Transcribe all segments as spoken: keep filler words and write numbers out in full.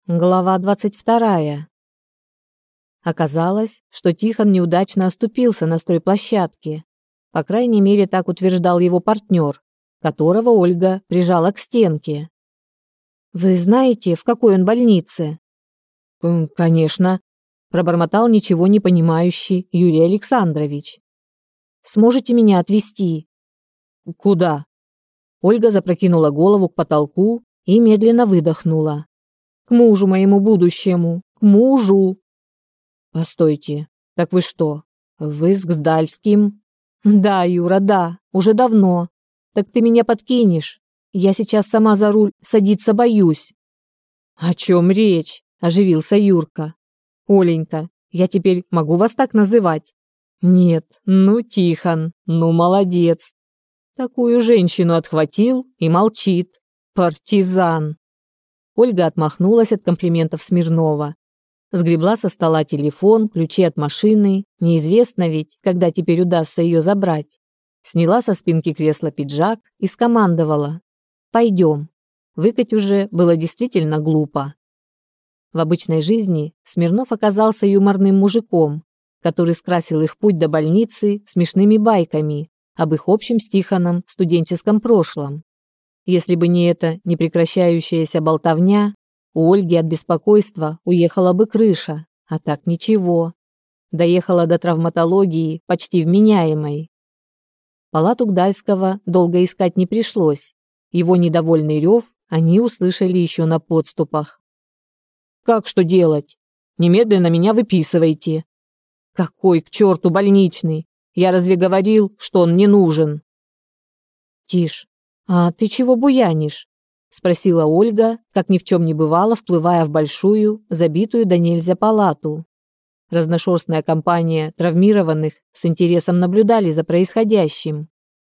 Глава двадцать вторая. Оказалось, что Тихон неудачно оступился на стройплощадке. По крайней мере, так утверждал его партнер, которого Ольга прижала к стенке. «Вы знаете, в какой он больнице?» «Конечно», – пробормотал ничего не понимающий Юрий Александрович. «Сможете меня отвезти?» «Куда?» Ольга запрокинула голову к потолку и медленно выдохнула. «К мужу моему будущему, к мужу!» «Постойте, так вы что, вы с Гдальским?» «Да, Юра, да, уже давно. Так ты меня подкинешь? Я сейчас сама за руль садиться боюсь». «О чем речь?» – оживился Юрка. «Оленька, я теперь могу вас так называть?» «Нет, ну, Тихон, ну, молодец. Такую женщину отхватил и молчит. Партизан». Ольга отмахнулась от комплиментов Смирнова. Сгребла со стола телефон, ключи от машины, неизвестно ведь, когда теперь удастся ее забрать. Сняла со спинки кресла пиджак и скомандовала: «Пойдем». Выкать уже было действительно глупо. В обычной жизни Смирнов оказался юморным мужиком, который скрасил их путь до больницы смешными байками об их общем с Тихоном студенческом прошлом. Если бы не эта непрекращающаяся болтовня, у Ольги от беспокойства уехала бы крыша, а так ничего. Доехала до травматологии почти вменяемой. Палату Гдальского долго искать не пришлось. Его недовольный рев они услышали еще на подступах. «Как что делать? Немедленно меня выписывайте». «Какой к черту больничный? Я разве говорил, что он не нужен?» «Тише. «А ты чего буянишь?» – спросила Ольга, как ни в чем не бывало, вплывая в большую, забитую до нельзя палату. Разношерстная компания травмированных с интересом наблюдали за происходящим.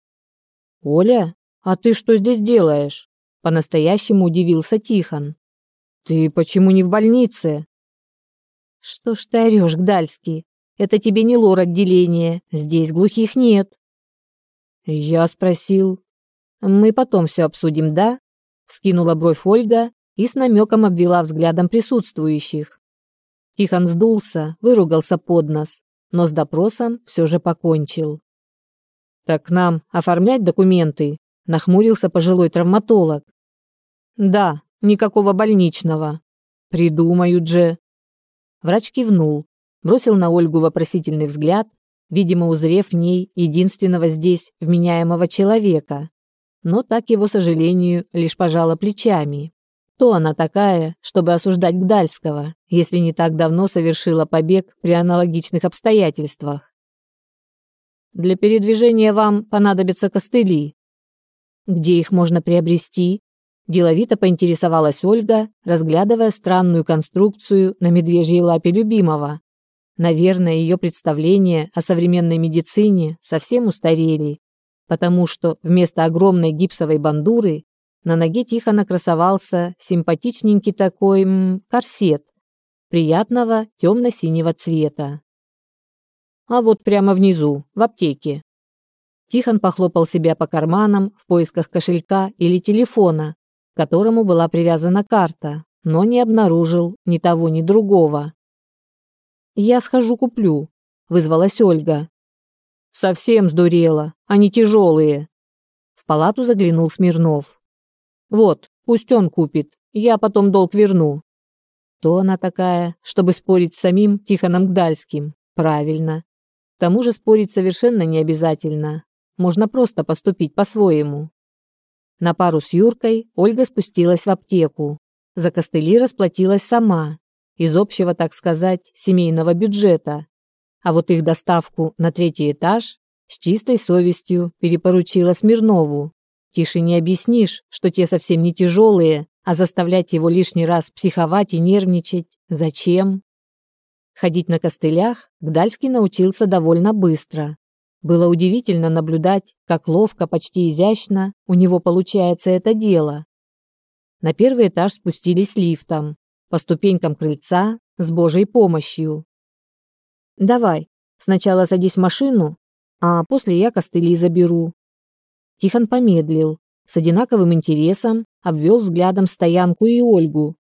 «Оля, а ты что здесь делаешь?» – по-настоящему удивился Тихон. «Ты почему не в больнице?» «Что ж ты орешь, Гдальский? Это тебе не лор-отделение, здесь глухих нет». «Я спросил». «Мы потом все обсудим, да?» – скинула бровь Ольга и с намеком обвела взглядом присутствующих. Тихон сдулся, выругался под нос, но с допросом все же покончил. «Так нам оформлять документы?» – нахмурился пожилой травматолог. «Да, никакого больничного. Придумают же». Врач кивнул, бросил на Ольгу вопросительный взгляд, видимо, узрев в ней единственного здесь вменяемого человека. Но так его сожалению лишь пожала плечами. Кто она такая, чтобы осуждать Гдальского, если не так давно совершила побег при аналогичных обстоятельствах? «Для передвижения вам понадобятся костыли». «Где их можно приобрести?» Деловито поинтересовалась Ольга, разглядывая странную конструкцию на медвежьей лапе любимого. Наверное, ее представления о современной медицине совсем устарели, потому что вместо огромной гипсовой бандуры на ноге Тихона красовался симпатичненький такой м, корсет приятного темно-синего цвета. А вот прямо внизу, в аптеке. Тихон похлопал себя по карманам в поисках кошелька или телефона, к которому была привязана карта, но не обнаружил ни того, ни другого. «Я схожу куплю», – вызвалась Ольга. «Совсем сдурела, они тяжелые». В палату заглянул Смирнов. «Вот, пусть он купит, я потом долг верну». То она такая, чтобы спорить с самим Тихоном Гдальским. Правильно. К тому же спорить совершенно не обязательно. Можно просто поступить по-своему. На пару с Юркой Ольга спустилась в аптеку. За костыли расплатилась сама, из общего, так сказать, семейного бюджета. А вот их доставку на третий этаж с чистой совестью перепоручила Смирнову. Тише не объяснишь, что те совсем не тяжелые, а заставлять его лишний раз психовать и нервничать зачем? Ходить на костылях Гдальский научился довольно быстро. Было удивительно наблюдать, как ловко, почти изящно у него получается это дело. На первый этаж спустились лифтом, по ступенькам крыльца с Божьей помощью. «Давай, сначала садись в машину, а после я костыли заберу». Тихон помедлил, с одинаковым интересом обвел взглядом стоянку и Ольгу,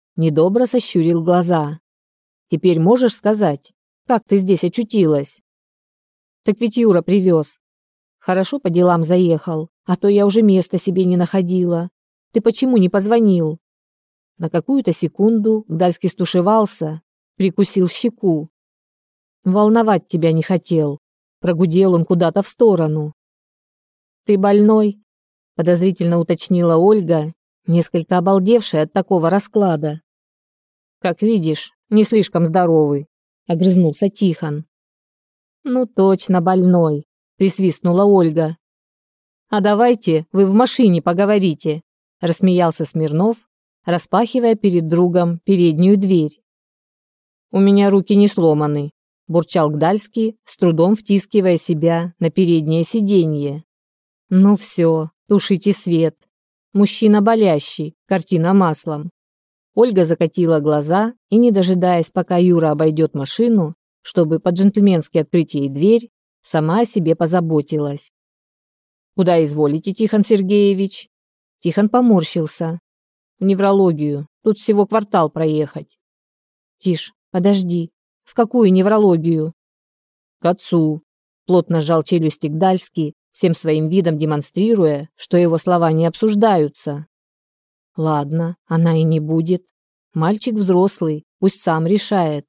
недобро сощурил глаза. «Теперь можешь сказать, как ты здесь очутилась?» «Так ведь Юра привез. Хорошо по делам заехал, а то я уже места себе не находила. Ты почему не позвонил?» На какую-то секунду Гдальский стушевался, прикусил щеку. «Волновать тебя не хотел», — прогудел он куда-то в сторону. «Ты больной?» — подозрительно уточнила Ольга, несколько обалдевшая от такого расклада. «Как видишь, не слишком здоровый», — огрызнулся Тихон. «Ну точно больной», — присвистнула Ольга. «А давайте вы в машине поговорите», — рассмеялся Смирнов, распахивая перед другом переднюю дверь. «У меня руки не сломаны», — бурчал Гдальский, с трудом втискивая себя на переднее сиденье. «Ну все, тушите свет. Мужчина болящий, картина маслом». Ольга закатила глаза и, не дожидаясь, пока Юра обойдет машину, чтобы по-джентльменски открыть ей дверь, сама о себе позаботилась. «Куда изволите, Тихон Сергеевич?» Тихон поморщился. «В неврологию. Тут всего квартал проехать». «Тиш, подожди. В какую неврологию?» «К отцу», — плотно сжал челюсти Гдальский, всем своим видом демонстрируя, что его слова не обсуждаются. «Ладно, она и не будет. Мальчик взрослый, пусть сам решает».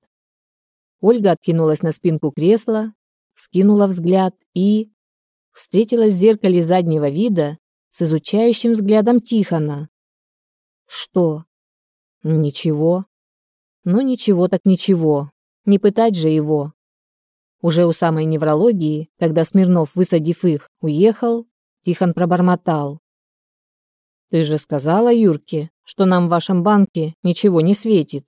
Ольга откинулась на спинку кресла, вскинула взгляд и встретилась в зеркале заднего вида с изучающим взглядом Тихона. «Что?» «Ничего». «Ну ничего так ничего. Не пытать же его». Уже у самой неврологии, когда Смирнов, высадив их, уехал, Тихон пробормотал. «Ты же сказала Юрке, что нам в вашем банке ничего не светит?»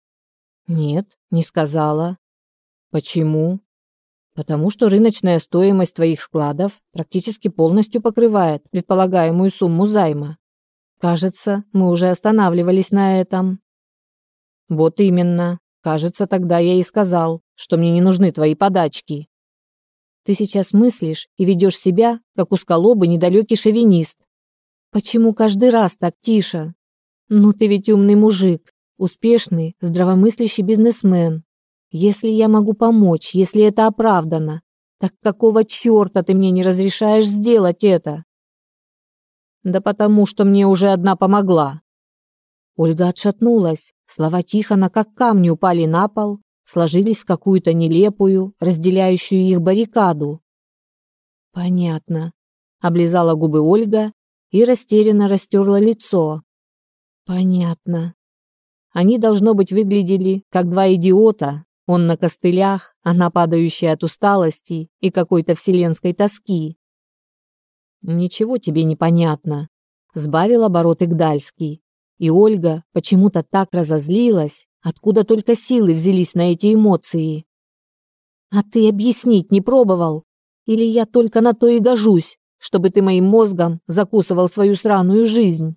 «Нет, не сказала». «Почему?» «Потому что рыночная стоимость твоих складов практически полностью покрывает предполагаемую сумму займа. Кажется, мы уже останавливались на этом». «Вот именно. Кажется, тогда я и сказал, что мне не нужны твои подачки». «Ты сейчас мыслишь и ведешь себя, как узколобый недалекий шовинист. Почему каждый раз так, Тиша? Ну ты ведь умный мужик, успешный, здравомыслящий бизнесмен. Если я могу помочь, если это оправдано, так какого черта ты мне не разрешаешь сделать это?» «Да потому, что мне уже одна помогла». Ольга отшатнулась. Слова Тихона, как камни, упали на пол, сложились в какую-то нелепую, разделяющую их баррикаду. «Понятно», — облизала губы Ольга и растерянно растерла лицо. «Понятно». Они, должно быть, выглядели как два идиота, он на костылях, она падающая от усталости и какой-то вселенской тоски. «Ничего тебе не понятно», — сбавил обороты Гдальский. И Ольга почему-то так разозлилась, откуда только силы взялись на эти эмоции. «А ты объяснить не пробовал? Или я только на то и гожусь, чтобы ты моим мозгом закусывал свою сраную жизнь?»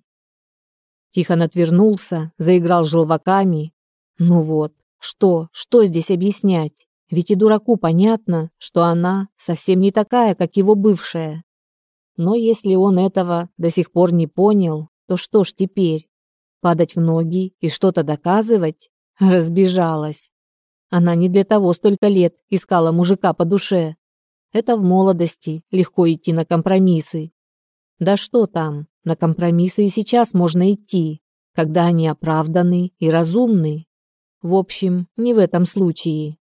Тихон отвернулся, заиграл желваками. «Ну вот, что, что здесь объяснять? Ведь и дураку понятно, что она совсем не такая, как его бывшая. Но если он этого до сих пор не понял, то что ж теперь? Падать в ноги и что-то доказывать?» Разбежалась. Она не для того столько лет искала мужика по душе. Это в молодости легко идти на компромиссы. Да что там, на компромиссы и сейчас можно идти, когда они оправданы и разумны. В общем, не в этом случае.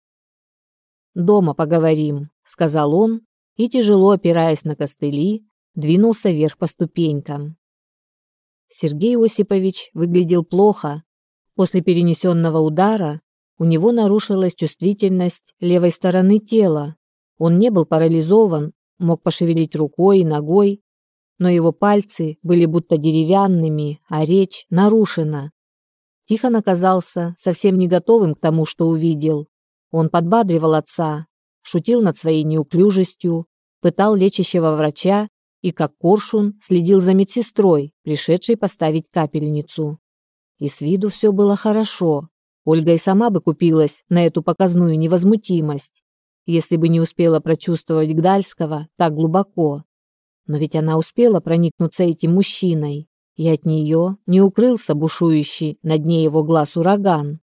«Дома поговорим», — сказал он, и, тяжело опираясь на костыли, двинулся вверх по ступенькам. Сергей Осипович выглядел плохо. После перенесенного удара у него нарушилась чувствительность левой стороны тела. Он не был парализован, мог пошевелить рукой и ногой, но его пальцы были будто деревянными, а речь нарушена. Тихон оказался совсем не готовым к тому, что увидел. Он подбадривал отца, шутил над своей неуклюжестью, пытал лечащего врача и, как коршун, следил за медсестрой, пришедшей поставить капельницу. И с виду все было хорошо. Ольга и сама бы купилась на эту показную невозмутимость, если бы не успела прочувствовать Гдальского так глубоко. Но ведь она успела проникнуться этим мужчиной и от нее не укрылся бушующий на дне его глаз ураган.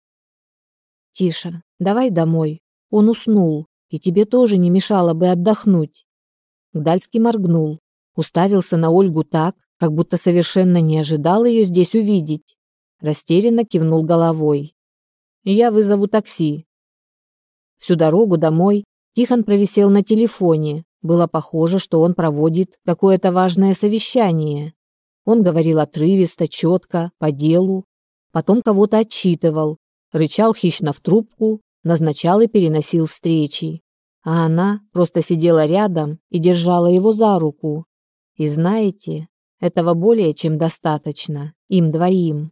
«Тише, давай домой. Он уснул, и тебе тоже не мешало бы отдохнуть». Гдальский моргнул, уставился на Ольгу так, как будто совершенно не ожидал ее здесь увидеть. Растерянно кивнул головой. «Я вызову такси». Всю дорогу домой Тихон провисел на телефоне. Было похоже, что он проводит какое-то важное совещание. Он говорил отрывисто, четко, по делу, потом кого-то отчитывал, рычал хищно в трубку, назначал и переносил встречи. А она просто сидела рядом и держала его за руку. И знаете, этого более чем достаточно, им двоим.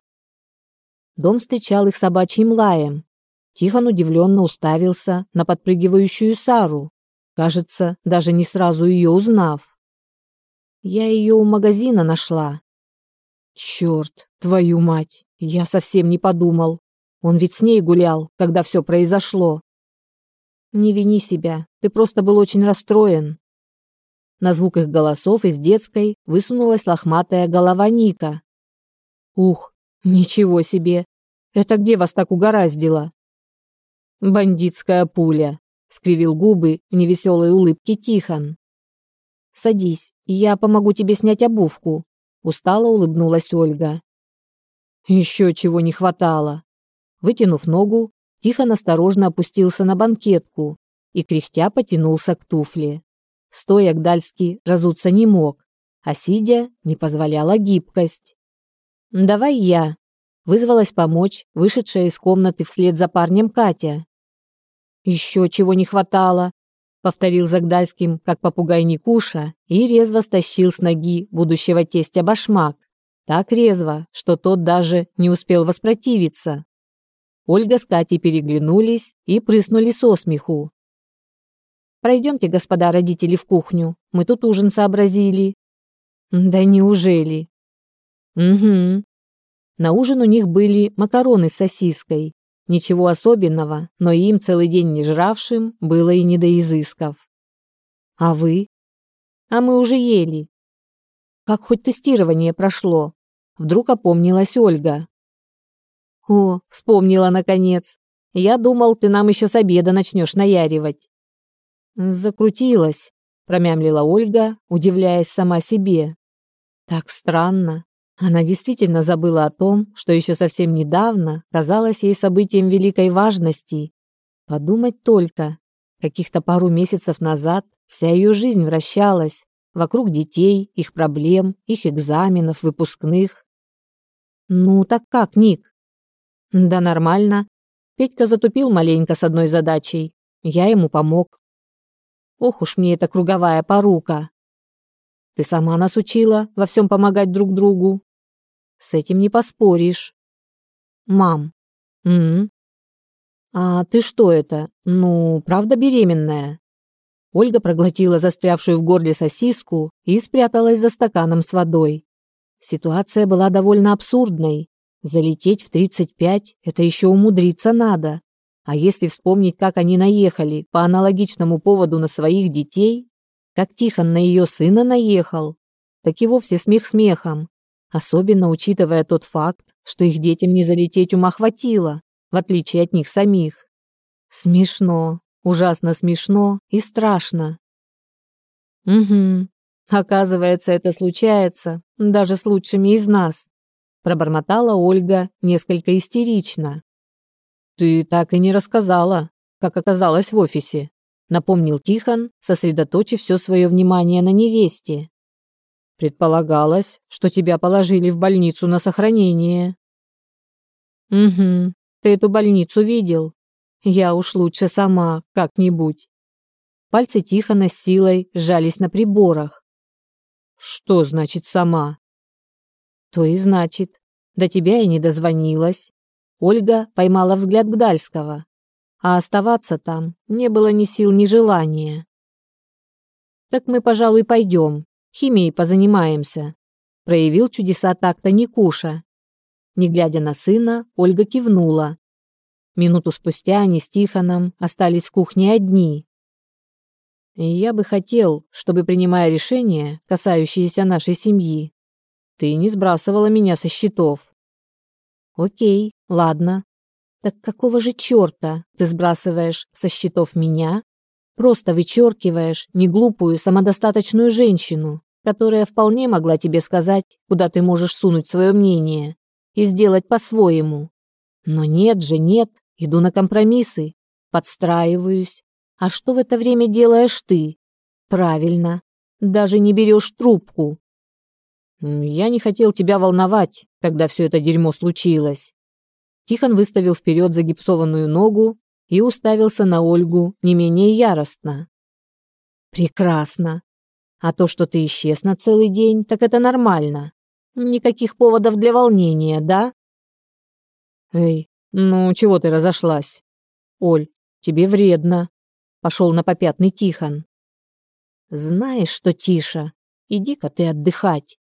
Дом встречал их собачьим лаем. Тихон удивленно уставился на подпрыгивающую Сару, кажется, даже не сразу ее узнав. «Я ее у магазина нашла». «Черт, твою мать, я совсем не подумал. Он ведь с ней гулял, когда все произошло». «Не вини себя, ты просто был очень расстроен». На звук их голосов из детской высунулась лохматая голова Ника. «Ух, ничего себе! Это где вас так угораздило?» «Бандитская пуля», — скривил губы в невеселой улыбке Тихон. «Садись, я помогу тебе снять обувку», — устало улыбнулась Ольга. «Еще чего не хватало». Вытянув ногу, Тихон осторожно опустился на банкетку и кряхтя потянулся к туфле. Стоя Гдальский разуться не мог, а сидя не позволяла гибкость. «Давай я», — вызвалась помочь вышедшая из комнаты вслед за парнем Катя. «Еще чего не хватало», — повторил за Гдальским, как попугай Никуша, и резво стащил с ноги будущего тестя башмак. Так резво, что тот даже не успел воспротивиться. Ольга с Катей переглянулись и прыснули со смеху. «Пройдемте, господа родители, в кухню. Мы тут ужин сообразили». «Да неужели?» «Угу». На ужин у них были макароны с сосиской. Ничего особенного, но им, целый день не жравшим, было и не до изысков. «А вы?» «А мы уже ели». «Как хоть тестирование прошло?» Вдруг опомнилась Ольга. «О, вспомнила наконец. Я думал, ты нам еще с обеда начнешь наяривать». «Закрутилась», — промямлила Ольга, удивляясь сама себе. Так странно. Она действительно забыла о том, что еще совсем недавно казалось ей событием великой важности. Подумать только, каких-то пару месяцев назад вся ее жизнь вращалась вокруг детей, их проблем, их экзаменов, выпускных. «Ну так как, Ник?» «Да нормально. Петька затупил маленько с одной задачей. Я ему помог. Ох уж мне эта круговая порука. Ты сама нас учила во всем помогать друг другу. С этим не поспоришь. Мам. М, А ты что это? Ну, правда беременная?» Ольга проглотила застрявшую в горле сосиску и спряталась за стаканом с водой. Ситуация была довольно абсурдной. Залететь в тридцать пять – это еще умудриться надо. А если вспомнить, как они наехали по аналогичному поводу на своих детей, как Тихон на ее сына наехал, так и вовсе смех смехом, особенно учитывая тот факт, что их детям не залететь ума хватило, в отличие от них самих. Смешно, ужасно смешно и страшно. Угу, оказывается, это случается даже с лучшими из нас, пробормотала Ольга несколько истерично. «Ты так и не рассказала, как оказалось в офисе», напомнил Тихон, сосредоточив все свое внимание на невесте. «Предполагалось, что тебя положили в больницу на сохранение». «Угу, ты эту больницу видел? Я уж лучше сама, как-нибудь». Пальцы Тихона с силой сжались на приборах. «Что значит сама?» «То и значит, до тебя я не дозвонилась». Ольга поймала взгляд Гдальского, а оставаться там не было ни сил, ни желания. «Так мы, пожалуй, пойдем, химией позанимаемся», проявил чудеса такта Никуша. Не глядя на сына, Ольга кивнула. Минуту спустя они с Тихоном остались в кухне одни. «Я бы хотел, чтобы, принимая решения, касающиеся нашей семьи, ты не сбрасывала меня со счетов. Окей, ладно. Так какого же черта ты сбрасываешь со счетов меня? Просто вычеркиваешь неглупую самодостаточную женщину, которая вполне могла тебе сказать, куда ты можешь сунуть свое мнение и сделать по-своему. Но нет же, нет, иду на компромиссы, подстраиваюсь. А что в это время делаешь ты? Правильно, даже не берешь трубку. Я не хотел тебя волновать, когда все это дерьмо случилось. Тихон выставил вперед загипсованную ногу и уставился на Ольгу не менее яростно. Прекрасно. А то, что ты исчез на целый день, так это нормально. Никаких поводов для волнения, да? Эй, ну чего ты разошлась? Оль, тебе вредно. Пошел на попятный Тихон. Знаешь что, Тиша, иди-ка ты отдыхать.